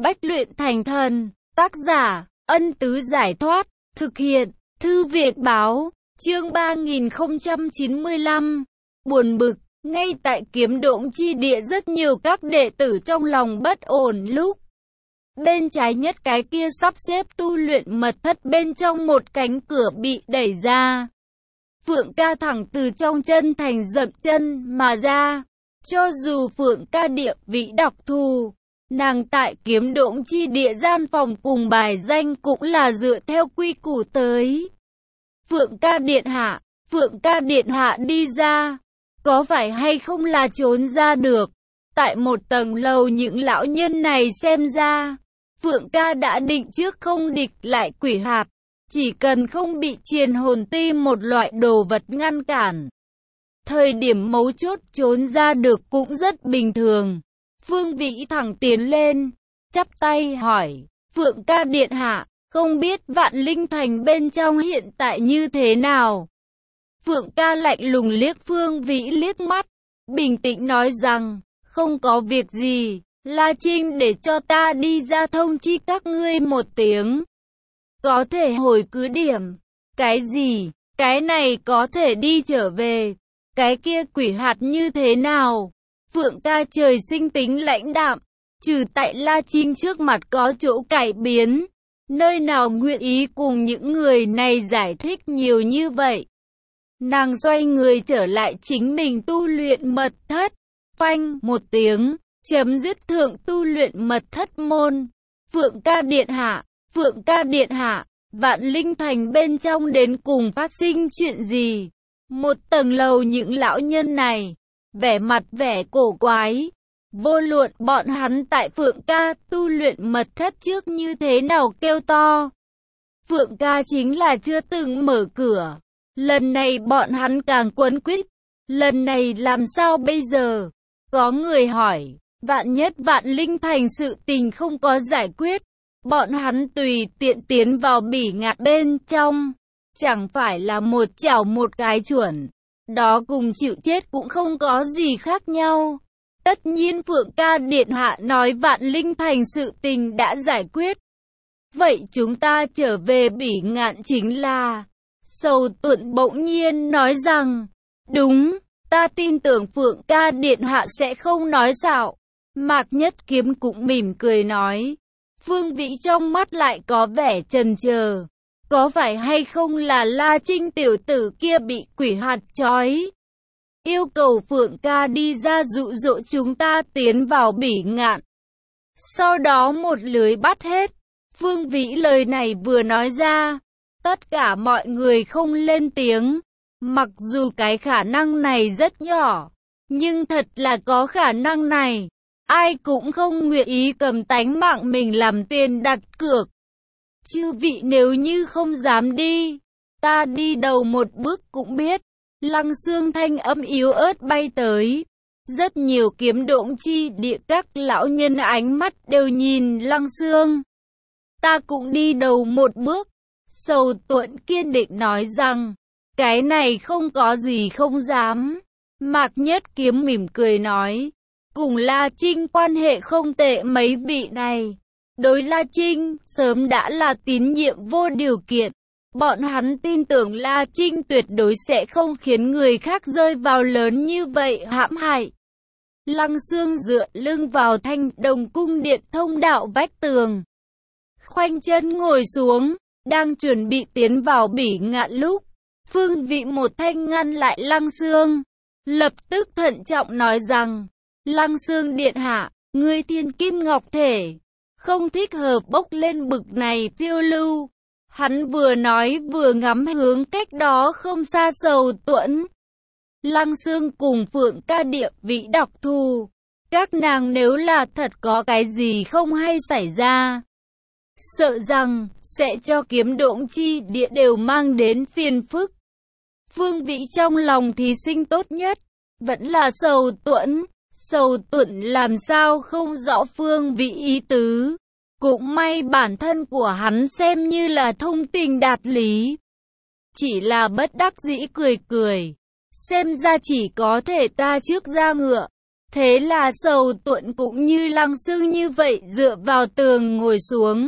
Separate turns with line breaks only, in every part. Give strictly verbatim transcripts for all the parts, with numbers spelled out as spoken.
Bách luyện thành thần. Tác giả, Ân Tứ Giải Thoát. Thực hiện, Thư Việt Báo. Chương ba nghìn không trăm chín mươi lăm. Buồn bực. Ngay tại Kiếm Độn chi địa rất nhiều các đệ tử trong lòng bất ổn lúc bên trái nhất cái kia sắp xếp tu luyện mật thất bên trong một cánh cửa bị đẩy ra. Phượng Ca thẳng từ trong chân thành dậm chân mà ra. Cho dù Phượng Ca địa vị đặc thù, nàng tại Kiếm Độn chi địa gian phòng cùng bài danh cũng là dựa theo quy củ tới. Phượng Ca điện hạ, Phượng Ca điện hạ đi ra, có phải hay không là trốn ra được? Tại một tầng lầu những lão nhân này xem ra, Phượng Ca đã định trước không địch lại quỷ hạp, chỉ cần không bị triền hồn ti một loại đồ vật ngăn cản. Thời điểm mấu chốt trốn ra được cũng rất bình thường. Phương Vĩ thẳng tiến lên, chắp tay hỏi, Phượng Ca điện hạ, không biết Vạn Linh Thành bên trong hiện tại như thế nào? Phượng Ca lạnh lùng liếc Phương Vĩ liếc mắt, bình tĩnh nói rằng, không có việc gì, La Trinh để cho ta đi ra thông chi các ngươi một tiếng. Có thể hồi cứ điểm. Cái gì? Cái này có thể đi trở về. Cái kia quỷ hạt như thế nào? Phượng Ca trời sinh tính lãnh đạm, trừ tại La Trinh trước mặt có chỗ cải biến, nơi nào nguyện ý cùng những người này giải thích nhiều như vậy. Nàng xoay người trở lại chính mình tu luyện mật thất, phanh một tiếng, chấm dứt thượng tu luyện mật thất môn. Phượng Ca điện hạ, Phượng Ca điện hạ, Vạn Linh Thành bên trong đến cùng phát sinh chuyện gì? Một tầng lầu những lão nhân này, vẻ mặt vẻ cổ quái. Vô luận bọn hắn tại Phượng Ca tu luyện mật thất trước như thế nào kêu to, Phượng Ca chính là chưa từng mở cửa. Lần này bọn hắn càng quấn quýt. Lần này làm sao bây giờ? Có người hỏi, vạn nhất Vạn Linh Thành sự tình không có giải quyết, bọn hắn tùy tiện tiến vào bỉ ngạn bên trong, chẳng phải là một chảo một cái chuẩn. Đó cùng chịu chết cũng không có gì khác nhau. Tất nhiên Phượng Ca điện hạ nói Vạn Linh Thành sự tình đã giải quyết, vậy chúng ta trở về bỉ ngạn chính là... Sầu Tuận bỗng nhiên nói rằng, đúng, ta tin tưởng Phượng Ca điện hạ sẽ không nói xạo. Mạc Nhất Kiếm cũng mỉm cười nói. Phương Vĩ trong mắt lại có vẻ chần chờ, có phải hay không là La Trinh tiểu tử kia bị quỷ hạt trói, yêu cầu Phượng Ca đi ra dụ dỗ chúng ta tiến vào bỉ ngạn, sau đó một lưới bắt hết. Phương Vĩ lời này vừa nói ra, tất cả mọi người không lên tiếng. Mặc dù cái khả năng này rất nhỏ, nhưng thật là có khả năng này, ai cũng không nguyện ý cầm tánh mạng mình làm tiền đặt cược. Chư vị nếu như không dám đi, ta đi đầu một bước cũng biết. Lăng Xương thanh âm yếu ớt bay tới. Rất nhiều Kiếm Độn chi địa các lão nhân ánh mắt đều nhìn Lăng Xương. Ta cũng đi đầu một bước. Sầu Tuận kiên định nói rằng, cái này không có gì không dám. Mạc Nhất Kiếm mỉm cười nói, cùng La Trinh quan hệ không tệ mấy vị này. Đối La Trinh, sớm đã là tín nhiệm vô điều kiện. Bọn hắn tin tưởng La Trinh tuyệt đối sẽ không khiến người khác rơi vào lớn như vậy hãm hại. Lăng Xương dựa lưng vào thanh đồng cung điện thông đạo vách tường, khoanh chân ngồi xuống, đang chuẩn bị tiến vào bỉ ngạn lúc, Phương Vĩ một thanh ngăn lại Lăng Xương, lập tức thận trọng nói rằng, Lăng Xương điện hạ, ngươi thiên kim ngọc thể, không thích hợp bốc lên bực này phiêu lưu. Hắn vừa nói vừa ngắm hướng cách đó không xa Sầu Tuẫn. Lăng Xương cùng Phượng Ca địa vị đặc thù, các nàng nếu là thật có cái gì không hay xảy ra, sợ rằng sẽ cho Kiếm Độn chi địa đều mang đến phiền phức. Phương Vĩ trong lòng thí sinh tốt nhất vẫn là Sầu Tuẫn. Sầu Tuẫn làm sao không rõ Phương Vĩ ý tứ. Cũng may bản thân của hắn xem như là thông tình đạt lý, chỉ là bất đắc dĩ cười cười. Xem ra chỉ có thể ta trước ra ngựa, Thế là Sầu Tuẫn cũng như Lăng Sương như vậy dựa vào tường ngồi xuống.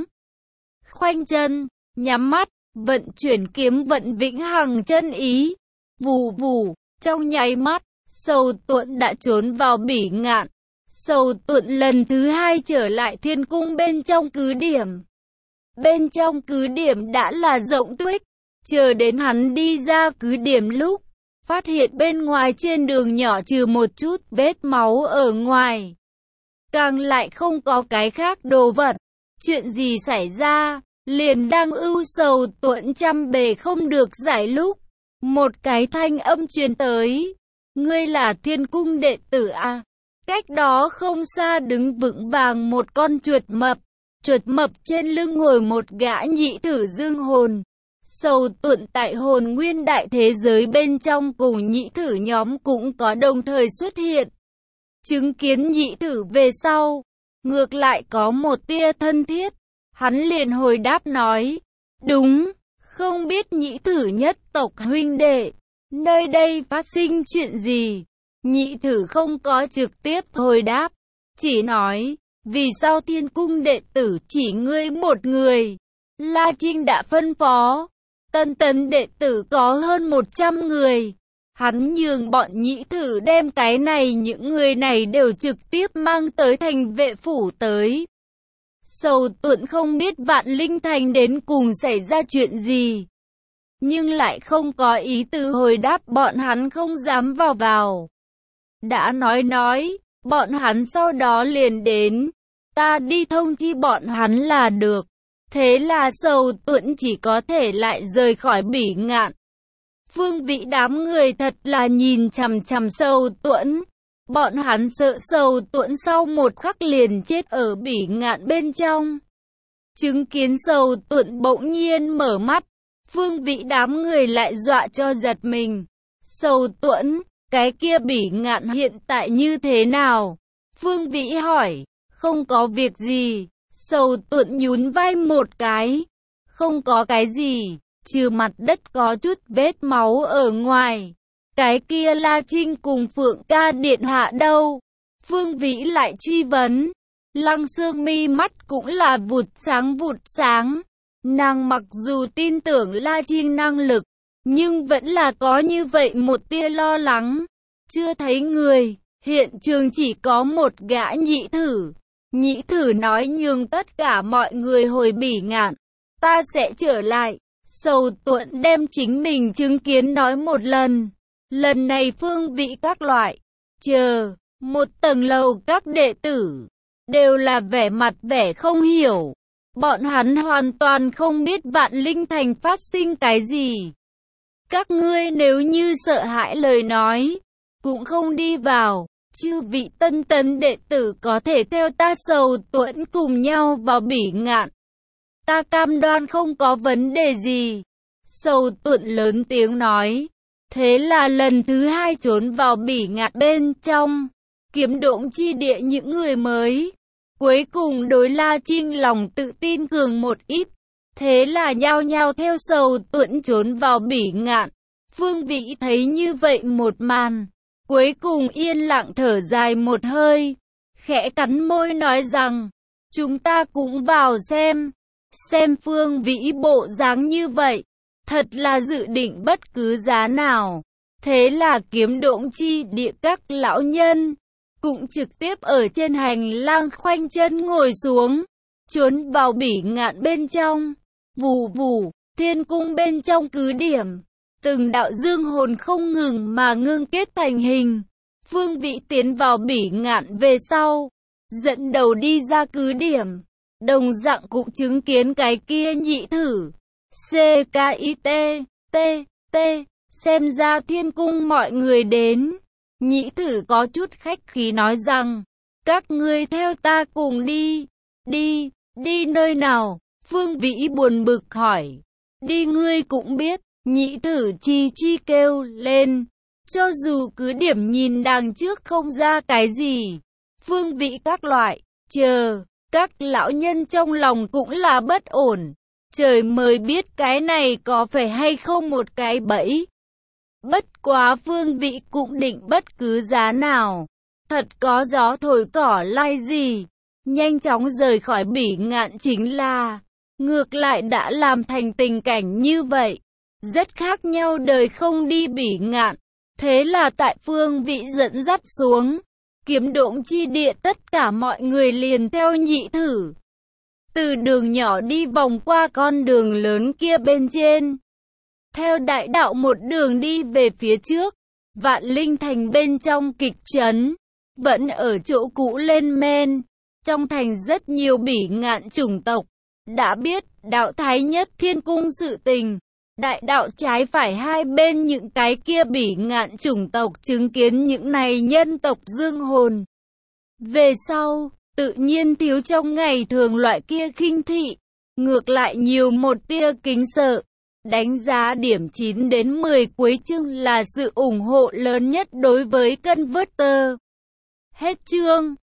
Khoanh chân, nhắm mắt, vận chuyển kiếm vận vĩnh hằng chân ý. Vù vù, trong nháy mắt, Sầu Tuẫn đã trốn vào Bỉ Ngạn. Sầu Tuẫn lần thứ hai trở lại thiên cung bên trong cứ điểm. Bên trong cứ điểm đã là rộng tuếch, chờ đến hắn đi ra cứ điểm lúc, phát hiện bên ngoài trên đường nhỏ trừ một chút vết máu ở ngoài. Càng lại không có cái khác đồ vật. Chuyện gì xảy ra, liền đang ưu Sầu Tuẫn trăm bề không được giải lúc. Một cái thanh âm truyền tới. Ngươi là thiên cung đệ tử à? Cách đó không xa đứng vững vàng một con chuột mập. Chuột mập trên lưng ngồi một gã nhị thử dương hồn. Sầu Tuẫn tại hồn nguyên đại thế giới bên trong cùng nhị thử nhóm cũng có đồng thời xuất hiện. Chứng kiến nhị thử về sau, ngược lại có một tia thân thiết. Hắn liền hồi đáp nói, đúng, không biết nhị thử nhất tộc huynh đệ, nơi đây phát sinh chuyện gì? Nhị thử không có trực tiếp hồi đáp, chỉ nói, vì sao thiên cung đệ tử chỉ ngươi một người? La Trinh đã phân phó, tân tấn đệ tử có hơn một trăm người. Hắn nhường bọn nhị thử đem cái này những người này đều trực tiếp mang tới thành vệ phủ tới. Sầu Tuẫn không biết Vạn Linh Thành đến cùng xảy ra chuyện gì, nhưng lại không có ý từ hồi đáp bọn hắn không dám vào vào. Đã nói nói, bọn hắn sau đó liền đến, ta đi thông chi bọn hắn là được. Thế là Sầu Tuẫn chỉ có thể lại rời khỏi Bỉ Ngạn. Phương Vĩ đám người thật là nhìn chằm chằm Sầu Tuẫn. Bọn hắn sợ Sầu Tuẫn sau một khắc liền chết ở Bỉ Ngạn bên trong. Chứng kiến Sầu Tuẫn bỗng nhiên mở mắt, Phương Vĩ đám người lại dọa cho giật mình. Sầu Tuẫn, cái kia Bỉ Ngạn hiện tại như thế nào? Phương Vĩ hỏi. Không có việc gì. Sầu Tuẫn nhún vai một cái. Không có cái gì, trừ mặt đất có chút vết máu ở ngoài. Cái kia La Trinh cùng Phượng ca điện hạ đâu? Phương Vĩ lại truy vấn. Lăng Sương mi mắt cũng là vụt sáng vụt sáng. Nàng mặc dù tin tưởng La Trinh năng lực, nhưng vẫn là có như vậy một tia lo lắng. Chưa thấy người, hiện trường chỉ có một gã nhị thử. Nhị thử nói nhường tất cả mọi người hồi Bỉ Ngạn. Ta sẽ trở lại. Sầu Tuẫn đem chính mình chứng kiến nói một lần. Lần này Phương Vĩ các loại, chờ, một tầng lầu các đệ tử, đều là vẻ mặt vẻ không hiểu. Bọn hắn hoàn toàn không biết Vạn Linh Thành phát sinh cái gì. Các ngươi nếu như sợ hãi lời nói, cũng không đi vào. Chư vị tân tấn đệ tử có thể theo ta Sầu Tuẫn cùng nhau vào Bỉ Ngạn. Ta cam đoan không có vấn đề gì. Sầu Tuẫn lớn tiếng nói. Thế là lần thứ hai trốn vào Bỉ Ngạn bên trong, kiếm động chi địa những người mới. Cuối cùng đối La Trinh lòng tự tin cường một ít. Thế là nhao nhao theo Sầu Tuẫn trốn vào Bỉ Ngạn. Phương Vĩ thấy như vậy một màn, cuối cùng yên lặng thở dài một hơi, khẽ cắn môi nói rằng, chúng ta cũng vào xem. Xem Phương Vĩ bộ dáng như vậy, thật là dự định bất cứ giá nào. Thế là kiếm động chi địa các lão nhân cũng trực tiếp ở trên hành lang khoanh chân ngồi xuống, trốn vào Bỉ Ngạn bên trong. Vù vù, thiên cung bên trong cứ điểm, từng đạo dương hồn không ngừng mà ngưng kết thành hình. Phương Vĩ tiến vào Bỉ Ngạn về sau, dẫn đầu đi ra cứ điểm, đồng dạng cũng chứng kiến cái kia nhị thử. C K I T T T, xem ra thiên cung mọi người đến. Nhị thử có chút khách khí nói rằng, các ngươi theo ta cùng đi. Đi, đi nơi nào? Phương Vĩ buồn bực hỏi. Đi ngươi cũng biết. Nhị thử chi chi kêu lên. Cho dù cứ điểm nhìn đằng trước không ra cái gì. Phương Vĩ các loại, chờ, các lão nhân trong lòng cũng là bất ổn. Trời mới biết cái này có phải hay không một cái bẫy. Bất quá Phương Vĩ cũng định bất cứ giá nào Thật có gió thổi cỏ lay gì. Nhanh chóng rời khỏi Bỉ Ngạn chính là, ngược lại đã làm thành tình cảnh như vậy. Rất khác nhau đời không đi Bỉ Ngạn. Thế là tại phương vị dẫn dắt xuống Kiếm Độn chi địa, tất cả mọi người liền theo Nhị Thử. Từ đường nhỏ đi vòng qua con đường lớn kia bên trên. Theo đại đạo một đường đi về phía trước. Vạn Linh Thành bên trong kịch trấn. Vẫn ở chỗ cũ lên men. Trong thành rất nhiều Bỉ Ngạn chủng tộc. Đã biết đạo Thái Nhất Thiên Cung sự tình. Đại đạo trái phải hai bên những cái kia Bỉ Ngạn chủng tộc chứng kiến những này nhân tộc dương hồn. Về sau, tự nhiên thiếu trong ngày thường loại kia khinh thị. Ngược lại nhiều một tia kính sợ. Đánh giá điểm chín đến mười cuối chương là sự ủng hộ lớn nhất đối với Converter. Hết chương.